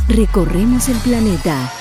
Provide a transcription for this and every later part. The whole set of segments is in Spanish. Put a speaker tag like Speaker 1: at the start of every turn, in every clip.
Speaker 1: Recorremos el planeta.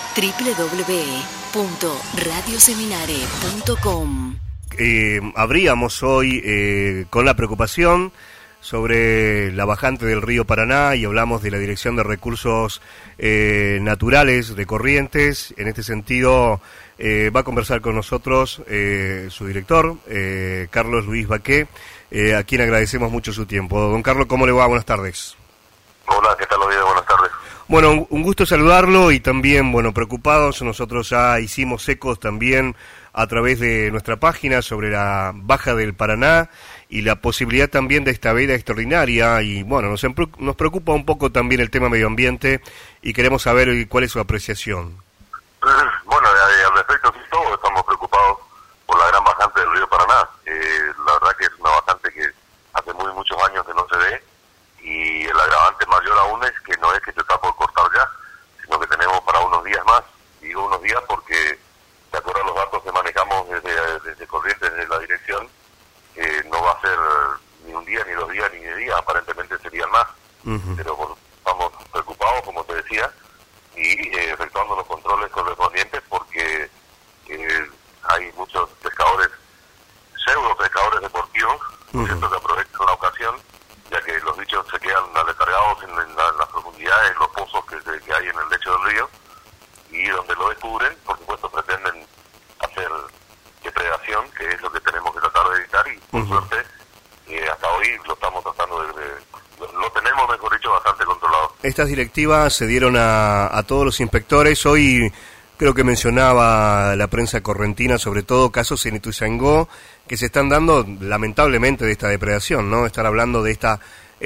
Speaker 1: www.radioseminare.com.
Speaker 2: Abríamos hoy con la preocupación sobre la bajante del río Paraná y hablamos de la Dirección de Recursos Naturales de Corrientes. En este sentido va a conversar con nosotros su director, Carlos Luis Baqué, a quien agradecemos mucho su tiempo. Don Carlos, ¿cómo le va? Buenas tardes.
Speaker 3: Hola, ¿qué tal, Oviedo? Buenas tardes.
Speaker 2: Bueno, un gusto saludarlo y también, bueno, preocupados. Nosotros ya hicimos ecos también a través de nuestra página sobre la baja del Paraná y la posibilidad también de esta veda extraordinaria. Y bueno, nos preocupa un poco también el tema medio ambiente y queremos saber cuál es su apreciación.
Speaker 3: Bueno, al respecto, sí, todos estamos preocupados por la gran bajante del río Paraná. La verdad que es una bajante que hace muchos años que no se ve, y el agravante mayor aún es que no es que se está por cortar ya, sino que tenemos para unos días más. Digo unos días porque, de acuerdo a los datos que manejamos desde Corrientes, desde la dirección, no va a ser ni un día, ni 2 días, ni 10 días, aparentemente serían más. Pero estamos preocupados, como te decía, y efectuando los controles correspondientes porque hay muchos pescadores, pseudo pescadores deportivos, ¿cierto?, que aprovechan la ocasión, ya que los bichos se quedan aletargados en las profundidades, los pozos que hay en el lecho del río, y donde lo descubren, por supuesto, pretenden hacer depredación, que es lo que tenemos que tratar de evitar, y por suerte, hasta hoy lo estamos tratando lo tenemos, mejor dicho, bastante controlado.
Speaker 2: Estas directivas se dieron a todos los inspectores. Hoy creo que mencionaba la prensa correntina, sobre todo casos en Ituzaingó, que se están dando lamentablemente de esta depredación, ¿no? Estar hablando de esta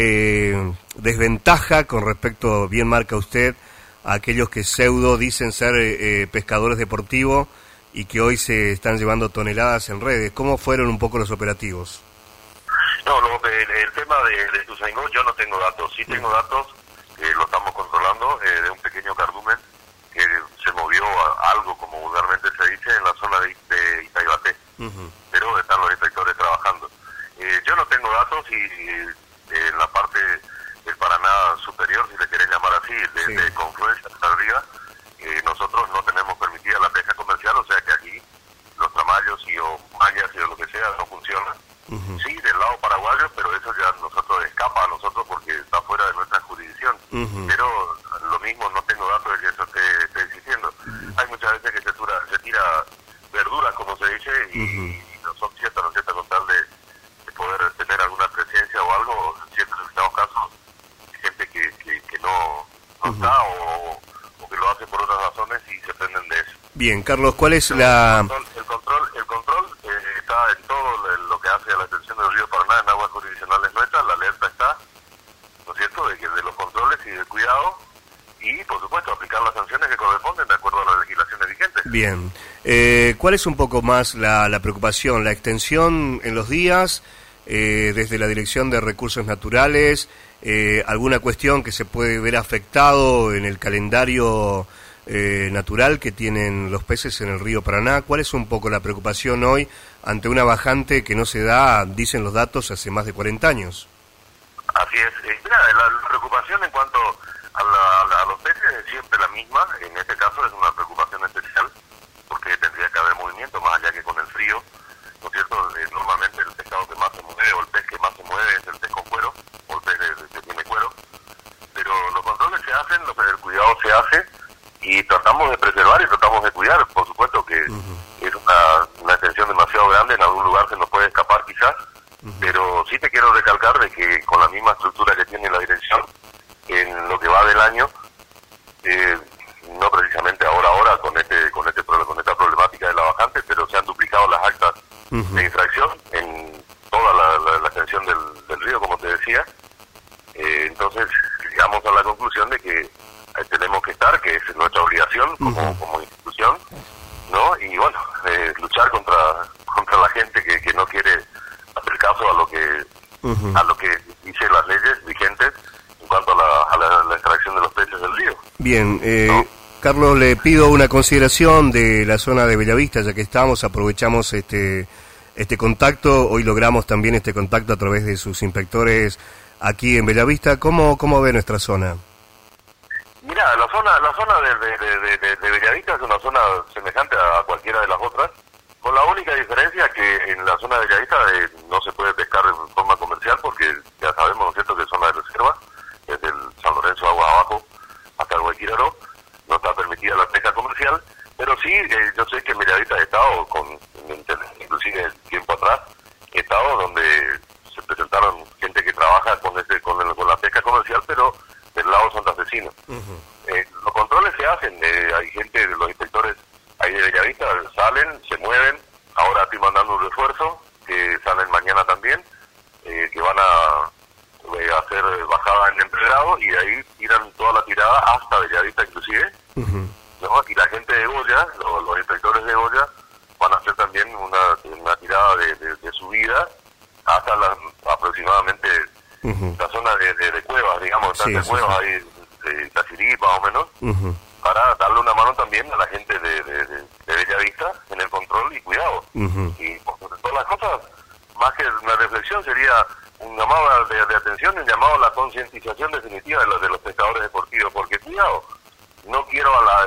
Speaker 2: desventaja con respecto, bien marca usted, a aquellos que pseudo dicen ser pescadores deportivos y que hoy se están llevando toneladas en redes. ¿Cómo fueron un poco los operativos?
Speaker 3: No, el tema de Ituzaingó yo no tengo datos. Sí tengo datos que lo estamos controlando, de un pequeño cardumen que se movió algo, como vulgarmente se dice, en la zona de Itaibaté. Pero están los inspectores trabajando. Yo no tengo datos y en la parte del Paraná superior, si le querés llamar así, de confluencia hasta arriba, nosotros no tenemos permitida la pesca comercial, o sea que aquí los tramallos o mallas y lo que sea no funcionan. Sí, del lado paraguayo, pero eso ya escapa a nosotros porque está fuera de nuestra jurisdicción. Pero lo mismo, no tengo datos de que eso esté existiendo. Hay muchas veces que se tira verduras, como se dice, y no son ciertas, con tal de poder tener alguna presencia o algo. En ciertos casos, gente que no está o que lo hace por otras razones y se prenden de eso.
Speaker 2: Bien, Carlos, ¿cuál es El
Speaker 3: control está en todo lo que hace a la extensión del río Paraná en aguas jurisdiccionales nuestras. La alerta está, ¿no es cierto?, de los controles y del cuidado, y por supuesto aplicar las sanciones que corresponden de acuerdo a las legislaciones vigentes.
Speaker 2: Bien, ¿cuál es un poco más la preocupación? ¿La extensión en los días, desde la Dirección de Recursos Naturales, alguna cuestión que se puede ver afectado en el calendario natural que tienen los peces en el río Paraná? ¿Cuál es un poco la preocupación hoy ante una bajante que no se da, dicen los datos, hace más de 40 años?
Speaker 3: Así es. Mira, la preocupación en cuanto a los peces es siempre la misma. En este caso es una preocupación especial porque tendría que haber movimiento, más allá que con el frío, ¿no es cierto? Normalmente el pescado que más se mueve o el pez que más se mueve es el pez con cuero o el pez que tiene cuero. Pero los controles se hacen, el cuidado se hace, y tratamos de preservar y tratamos de cuidar. Por supuesto que es una extensión demasiado grande, en algún lugar se nos puede escapar quizás, pero sí te quiero recalcar de que con la misma estructura que tiene la dirección en lo que va del año, no precisamente ahora con esta problemática de la bajante, pero se han duplicado las actas de infracción en toda la extensión del río, como te decía. Entonces llegamos a la conclusión de que tenemos que estar, que es nuestra obligación como institución, ¿no? Y bueno, luchar contra la gente que no quiere hacer caso a lo que dicen las leyes vigentes en cuanto a la extracción de los peces del río.
Speaker 2: Bien,
Speaker 3: ¿no?
Speaker 2: Carlos, le pido una consideración de la zona de Bellavista, ya que aprovechamos este contacto. Hoy logramos también este contacto a través de sus inspectores aquí en Bellavista. ¿Cómo ve nuestra zona?
Speaker 3: Mirá, la zona de Bellavista es una zona semejante a cualquiera de las otras, con la única diferencia que en la zona de Bellavista no se puede pescar de forma comercial porque ya sabemos, ¿no es cierto?, que es zona de reserva, desde el San Lorenzo Aguas Abajo hasta el Guayquiraró, no está permitida la pesca comercial, pero sí, yo sé que en Bellavista he estado, inclusive tiempo atrás, he estado donde se presentaron gente que trabaja con la pesca comercial, pero del lado santafesino. Los controles se hacen, hay gente, los inspectores ahí de Bellavista salen, se mueven, ahora estoy mandando un refuerzo, que salen mañana también, que van a hacer bajada en Empedrado y de ahí tiran toda la tirada hasta Bellavista inclusive, ¿no? Y la gente de Goya, los inspectores de Goya, van a hacer también una tirada de subida hasta aproximadamente la zona de cuevas, digamos, de cuevas ahí, de Cacirí más o menos, para darle una mano también a la gente de Bellavista en el control y cuidado. Y por todas las cosas, más que una reflexión, sería un llamado de atención, un llamado a la concientización definitiva de los pescadores deportivos, porque cuidado, no quiero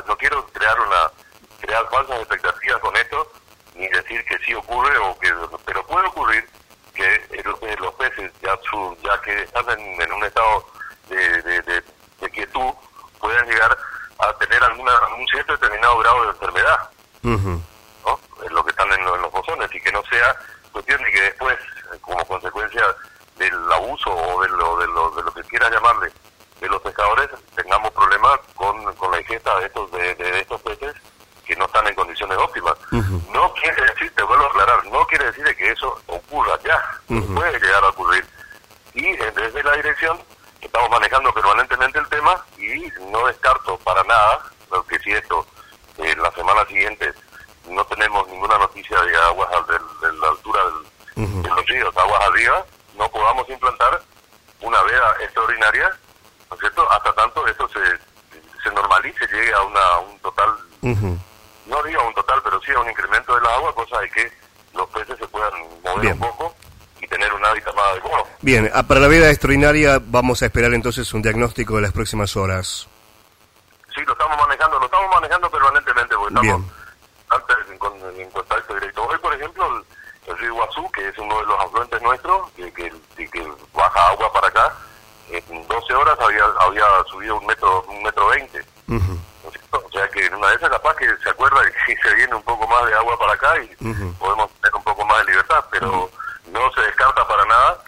Speaker 3: crear falsas expectativas con esto, ni decir que sí ocurre, pero puede ocurrir que los peces, ya que están en un estado de quietud, puedan llegar a tener un cierto determinado grado de enfermedad, ¿no? Es lo que están en los pozones, y que no sea cuestión de que después, como consecuencia del abuso o de lo que quieras llamarle, de los pescadores, tengamos problemas con la ingesta de estos peces que no están en condiciones óptimas. No quiere decir, te vuelvo a aclarar, no quiere decir que eso ocurra ya, puede llegar a ocurrir. Y desde la dirección estamos manejando permanentemente el tema y no descarto para nada, porque si esto en la semana siguiente no tenemos ninguna noticia de aguas de la altura de los ríos, aguas arriba, no podamos implantar una veda extraordinaria, ¿no es cierto?, hasta tanto esto se normalice, llegue a un total, no digo a un total, pero sí a un incremento de la agua, cosa de que los peces se puedan mover un poco y tener un hábitat más adecuado.
Speaker 2: Bien, para la veda extraordinaria vamos a esperar entonces un diagnóstico de las próximas horas.
Speaker 3: Sí, lo estamos manejando permanentemente, porque estamos antes en contacto directo. Hoy, por ejemplo, el río Iguazú, que es uno de los afluentes nuestros, que baja agua para acá, en 12 horas había subido un metro 20. O sea que en una de esas capaz que se acuerda y se viene un poco más de agua para acá y podemos tener un poco más de libertad, pero no se descarta para nada